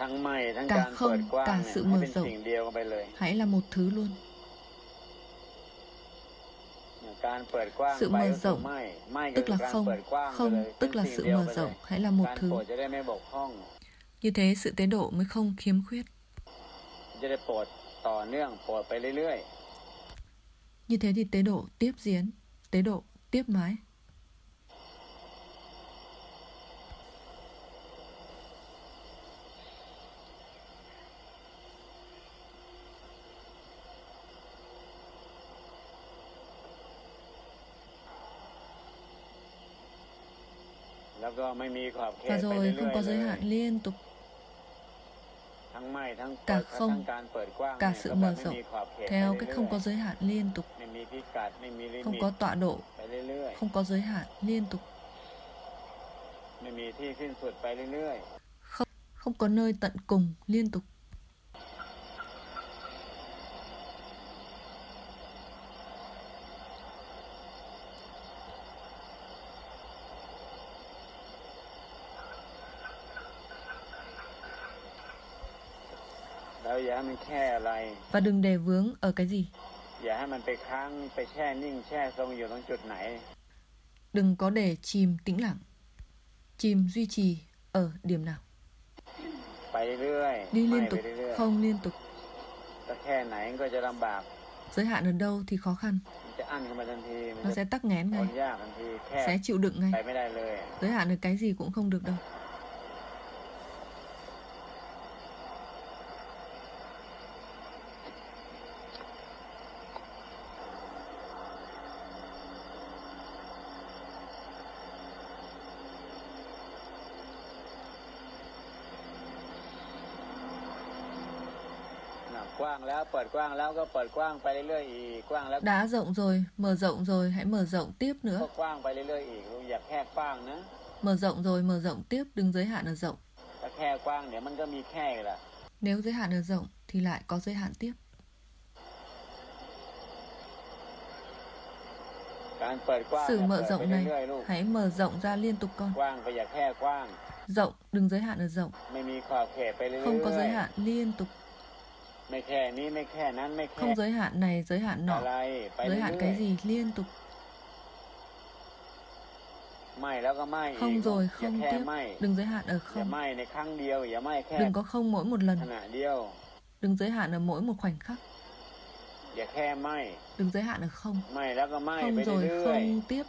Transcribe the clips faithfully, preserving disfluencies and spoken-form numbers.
Cả không, cả sự mở rộng, hãy là một thứ luôn. Sự mở rộng tức là không, không tức là sự mở rộng, hãy là một thứ. Như thế sự tế độ mới không khiếm khuyết. Như thế thì tế độ tiếp diễn, tế độ tiếp mãi. Và rồi không có giới hạn liên tục. Cả không, cả sự mở rộng, theo cách không có giới hạn liên tục. Không có tọa độ, không có giới hạn liên tục. Không, không có nơi tận cùng liên tục. Và đừng để vướng ở cái gì. Đừng có để chìm tĩnh lặng, chìm duy trì ở điểm nào. Đi liên tục, không liên tục. Giới hạn ở đâu thì khó khăn. Nó sẽ tắc nghẽn ngay, sẽ chịu đựng ngay. Giới hạn ở cái gì cũng không được đâu. Đã rộng rồi, mở rộng rồi, hãy mở rộng tiếp nữa. Mở rộng rồi, mở rộng tiếp, đừng giới hạn ở rộng. Nếu giới hạn ở rộng thì lại có giới hạn tiếp. Sự mở rộng này, hãy mở rộng ra liên tục con. Rộng, đừng giới hạn ở rộng. Không có giới hạn liên tục. Không giới hạn này, giới hạn nọ. Giới hạn cái gì liên tục. Không rồi, không tiếp. Đừng giới hạn ở không. Đừng có không mỗi một lần. Đừng giới hạn ở mỗi một khoảnh khắc. Đừng giới hạn ở không. Không rồi, không tiếp.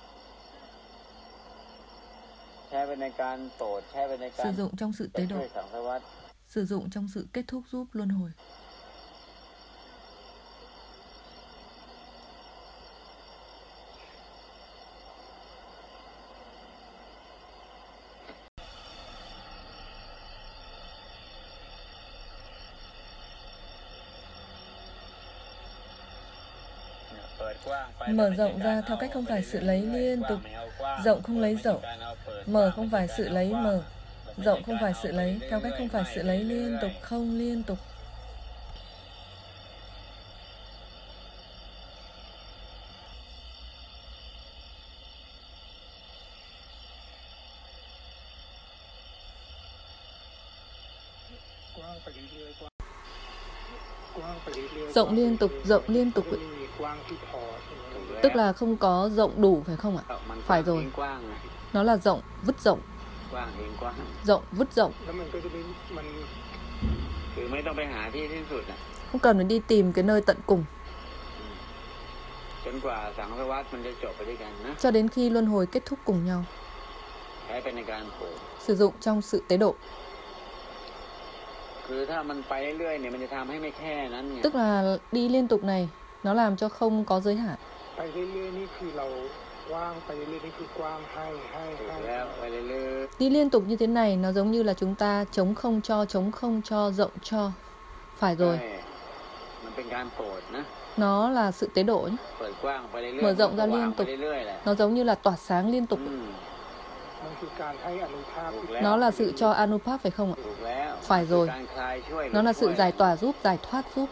Sử dụng trong sự tế độ. Sử dụng trong sự kết thúc giúp luân hồi. Mở rộng ra theo cách không phải sự lấy liên tục. Rộng không lấy rộng. Mở không phải sự lấy mở. Rộng không phải sự lấy, theo cách không phải sự lấy liên tục, không liên tục. Rộng liên tục, rộng liên tục. Tức là không có rộng đủ phải không ạ? Phải rồi. Nó là rộng, vứt rộng. Rộng, vứt rộng. Không cần phải đi tìm cái nơi tận cùng. Cho đến khi luân hồi kết thúc cùng nhau. Sử dụng trong sự tế độ. Tức là đi liên tục này, nó làm cho không có giới hạn. Đi liên tục như thế này, nó giống như là chúng ta chống không cho, chống không cho, rộng cho. Phải rồi. Nó là sự tế độ nhé. Mở rộng ra liên tục. Nó giống như là tỏa sáng liên tục. Nó là sự cho Anupap phải không ạ? Phải rồi. Nó là sự giải tỏa giúp, giải thoát giúp.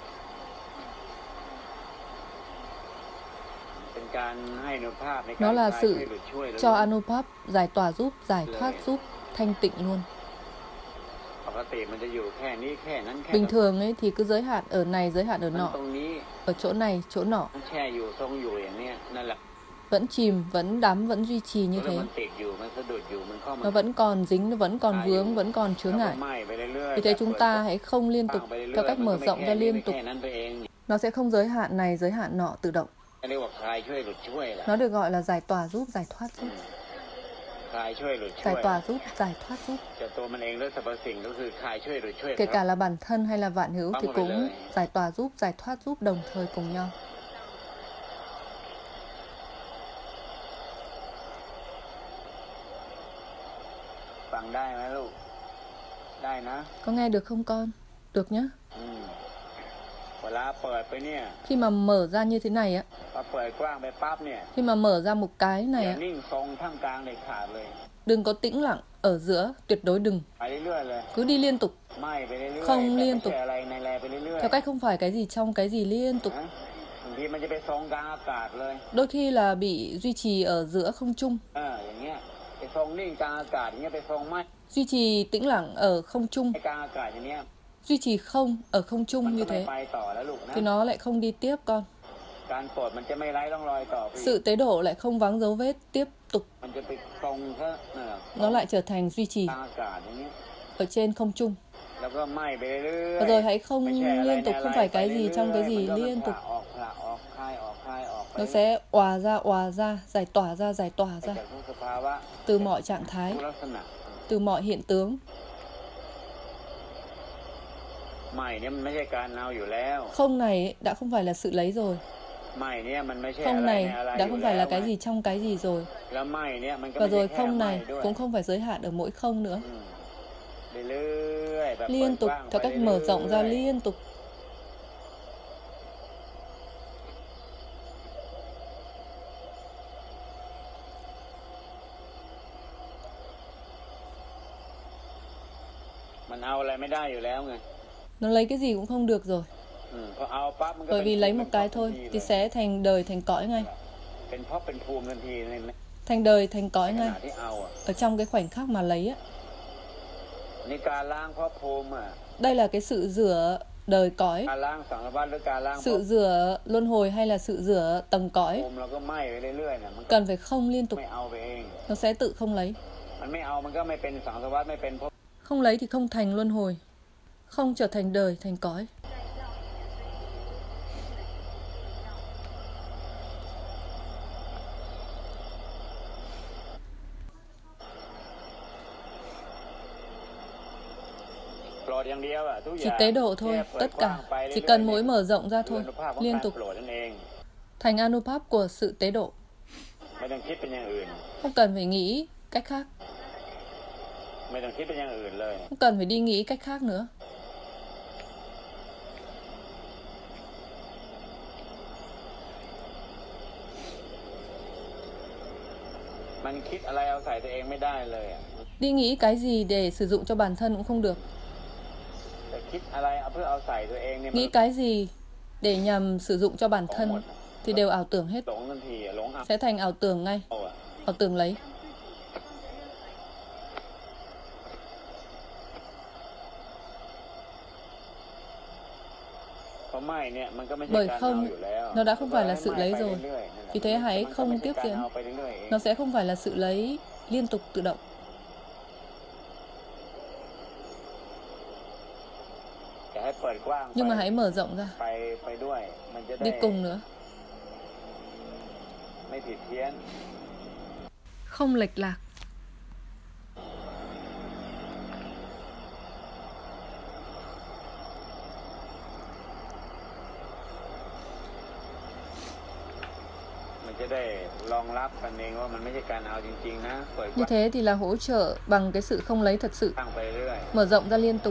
Nó là sự cho Anupap giải tỏa giúp, giải thoát giúp, thanh tịnh luôn. Bình thường ấy thì cứ giới hạn ở này, giới hạn ở nọ, ở chỗ này, chỗ nọ, vẫn chìm, vẫn đắm, vẫn duy trì như thế. Nó vẫn còn dính, nó vẫn còn vướng, vẫn còn chướng ngại. Vì thế chúng ta hãy không liên tục, theo cách mở rộng ra liên tục. Nó sẽ không giới hạn này, giới hạn nọ tự động. Nó được gọi là giải tỏa giúp, giải thoát giúp. Giải tỏa giúp, giải thoát giúp. Kể cả là bản thân hay là vạn hữu thì cũng giải tỏa giúp, giải thoát giúp đồng thời cùng nhau. Có nghe được không con? Được nhá. Khi mà mở ra như thế này á, khi mà mở ra một cái này á, đừng có tĩnh lặng ở giữa, tuyệt đối đừng. Cứ đi liên tục, không liên tục, theo cách không phải cái gì trong cái gì liên tục. Đôi khi là bị duy trì ở giữa không trung, duy trì tĩnh lặng ở không trung, duy trì không ở không trung như thế thì nó lại không đi tiếp con. Sự tế độ lại không vắng dấu vết tiếp tục. Nó lại trở thành duy trì ở trên không trung. Và rồi hãy không liên tục, không phải cái gì trong cái gì liên tục. Nó sẽ òa ra, òa ra, giải tỏa ra, giải tỏa ra. Từ mọi trạng thái, từ mọi hiện tướng. Không này đã không phải là sự lấy rồi. Không này đã không phải là cái gì trong cái gì rồi. Và rồi không này cũng không phải giới hạn ở mỗi không nữa. Liên tục, theo cách mở rộng ra liên tục. Nó lấy cái gì cũng không được rồi. Bởi vì lấy một cái thôi thì sẽ thành đời, thành cõi ngay. Thành đời, thành cõi ngay. Ở trong cái khoảnh khắc mà lấy á. Đây là cái sự rửa đời cõi. Sự rửa luân hồi hay là sự rửa tầng cõi. Cần phải không liên tục. Nó sẽ tự không lấy. Không lấy thì không thành luân hồi. Không trở thành đời, thành cõi. Chỉ tế độ thôi, tất cả. Chỉ cần mỗi mở rộng ra thôi, liên tục. Thành Anupap của sự tế độ. Không cần phải nghĩ cách khác. Không cần phải đi nghĩ cách khác nữa. Đi nghĩ cái gì để sử dụng cho bản thân cũng không được. Nghĩ cái gì để nhằm sử dụng cho bản thân thì đều ảo tưởng hết. Sẽ thành ảo tưởng ngay. Ảo tưởng lấy. Bởi không, nó đã không phải là sự lấy rồi. Vì thế hãy không tiếp diễn. Nó sẽ không phải là sự lấy liên tục tự động. Nhưng mà hãy mở rộng ra. Đi cùng nữa. Không lệch lạc. Như thế thì là hỗ trợ bằng cái sự không lấy thật sự. Mở rộng ra liên tục.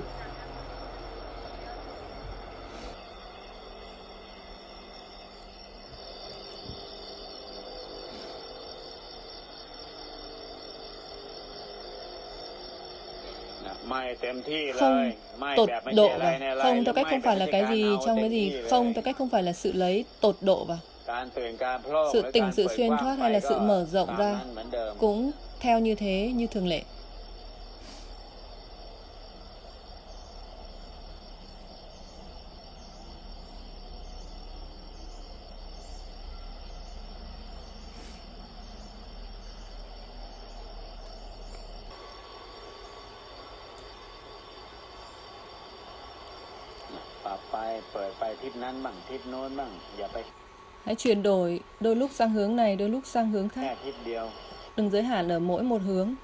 Không tột độ vào. Không theo cách không phải là cái gì trong cái gì. Không theo cách không phải là sự lấy, tột độ vào. Sự tỉnh, sự xuyên thoát hay là sự mở rộng ra cũng theo như thế, như thường lệ. Hãy chuyển đổi đôi lúc sang hướng này, đôi lúc sang hướng khác. Đừng giới hạn ở mỗi một hướng.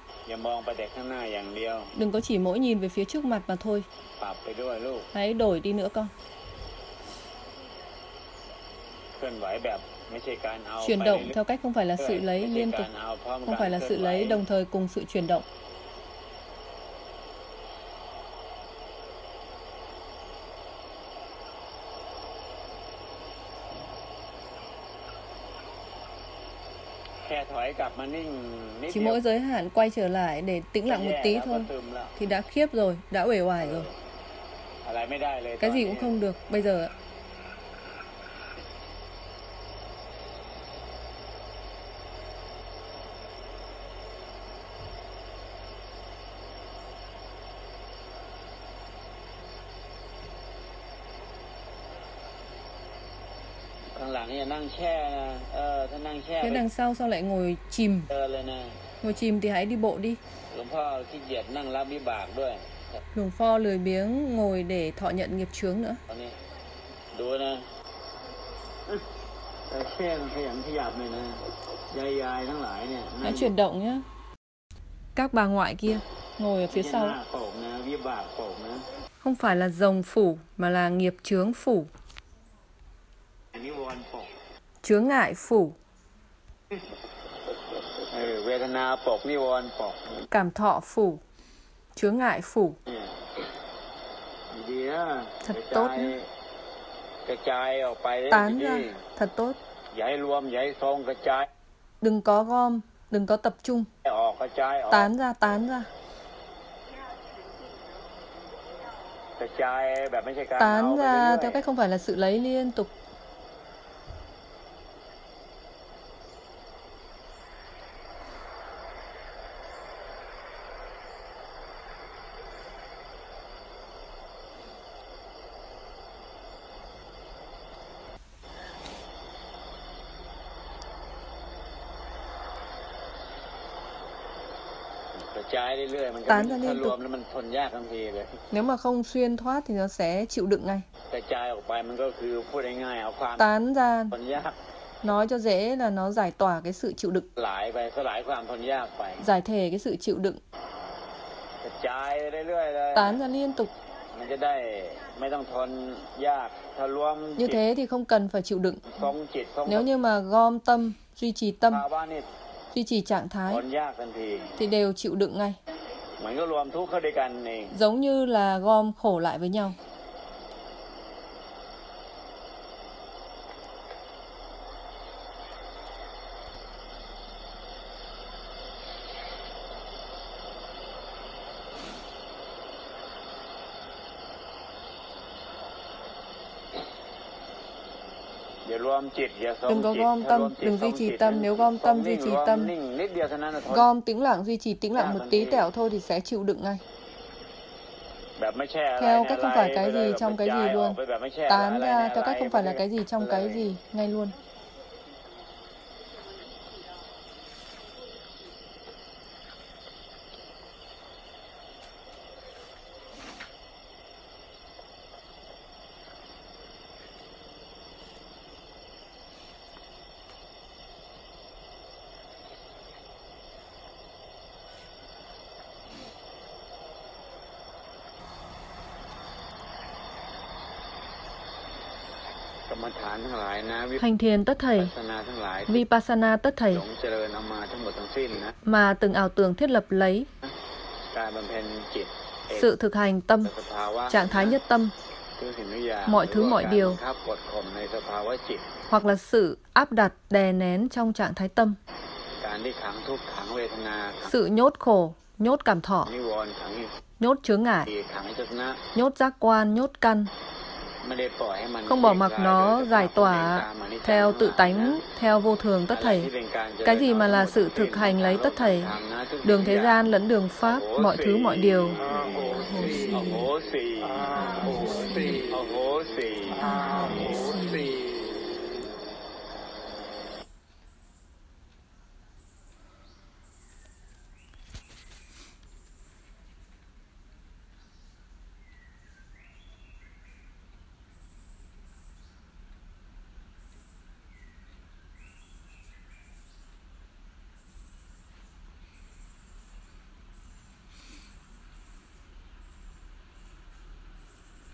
Đừng có chỉ mỗi nhìn về phía trước mặt mà thôi. Hãy đổi đi nữa con. Chuyển động theo cách không phải là sự lấy liên tục, không phải là sự lấy đồng thời cùng sự chuyển động. Chỉ mỗi giới hạn quay trở lại để tĩnh lặng một tí thôi thì đã khiếp rồi, đã uể oải rồi. Cái gì cũng không được bây giờ. Phía đằng sau sao lại ngồi chìm? Ngồi chìm thì hãy đi bộ đi. Hưởng Pho lười biếng ngồi để thọ nhận nghiệp chướng nữa. Hãy chuyển động nhé. Các bà ngoại kia ngồi ở phía sau. Không phải là rồng phủ mà là nghiệp chướng phủ. Chướng ngại phủ. Cảm thọ phủ. Chướng ngại phủ. Thật tốt nhé. Tán ra. Thật tốt. Đừng có gom, đừng có tập trung. Tán ra, tán ra. Tán ra theo cách không phải là sự lấy liên tục. Tán ra liên tục. Nếu mà không xuyên thoát thì nó sẽ chịu đựng ngay. Tán ra, nói cho dễ là nó giải tỏa cái sự chịu đựng, giải thể cái sự chịu đựng. Tán ra liên tục. Như thế thì không cần phải chịu đựng. Nếu như mà gom tâm, duy trì tâm, duy trì trạng thái thì đều chịu đựng ngay. Giống như là gom khổ lại với nhau. Đừng có gom tâm, đừng duy trì tâm. Nếu gom tâm, duy trì tâm, gom tĩnh lặng, duy trì tĩnh lặng một tí tẹo thôi thì sẽ chịu đựng ngay. Theo cách không phải cái gì trong cái gì luôn. Tán ra theo cách không phải là cái gì trong cái gì ngay luôn. Hành thiền tất thảy, Vipassana tất thảy mà từng ảo tưởng thiết lập lấy sự thực hành tâm, trạng thái nhất tâm, mọi thứ mọi điều, hoặc là sự áp đặt đè nén trong trạng thái tâm, sự nhốt khổ, nhốt cảm thọ, nhốt chướng ngại, nhốt giác quan, nhốt căn. Không bỏ mặc nó giải tỏa theo tự tánh, theo vô thường tất thảy. Cái gì mà là sự thực hành lấy tất thảy, đường thế gian lẫn đường Pháp, mọi thứ mọi điều. A hố xì, a hố xì, a hố xì, a hố xì.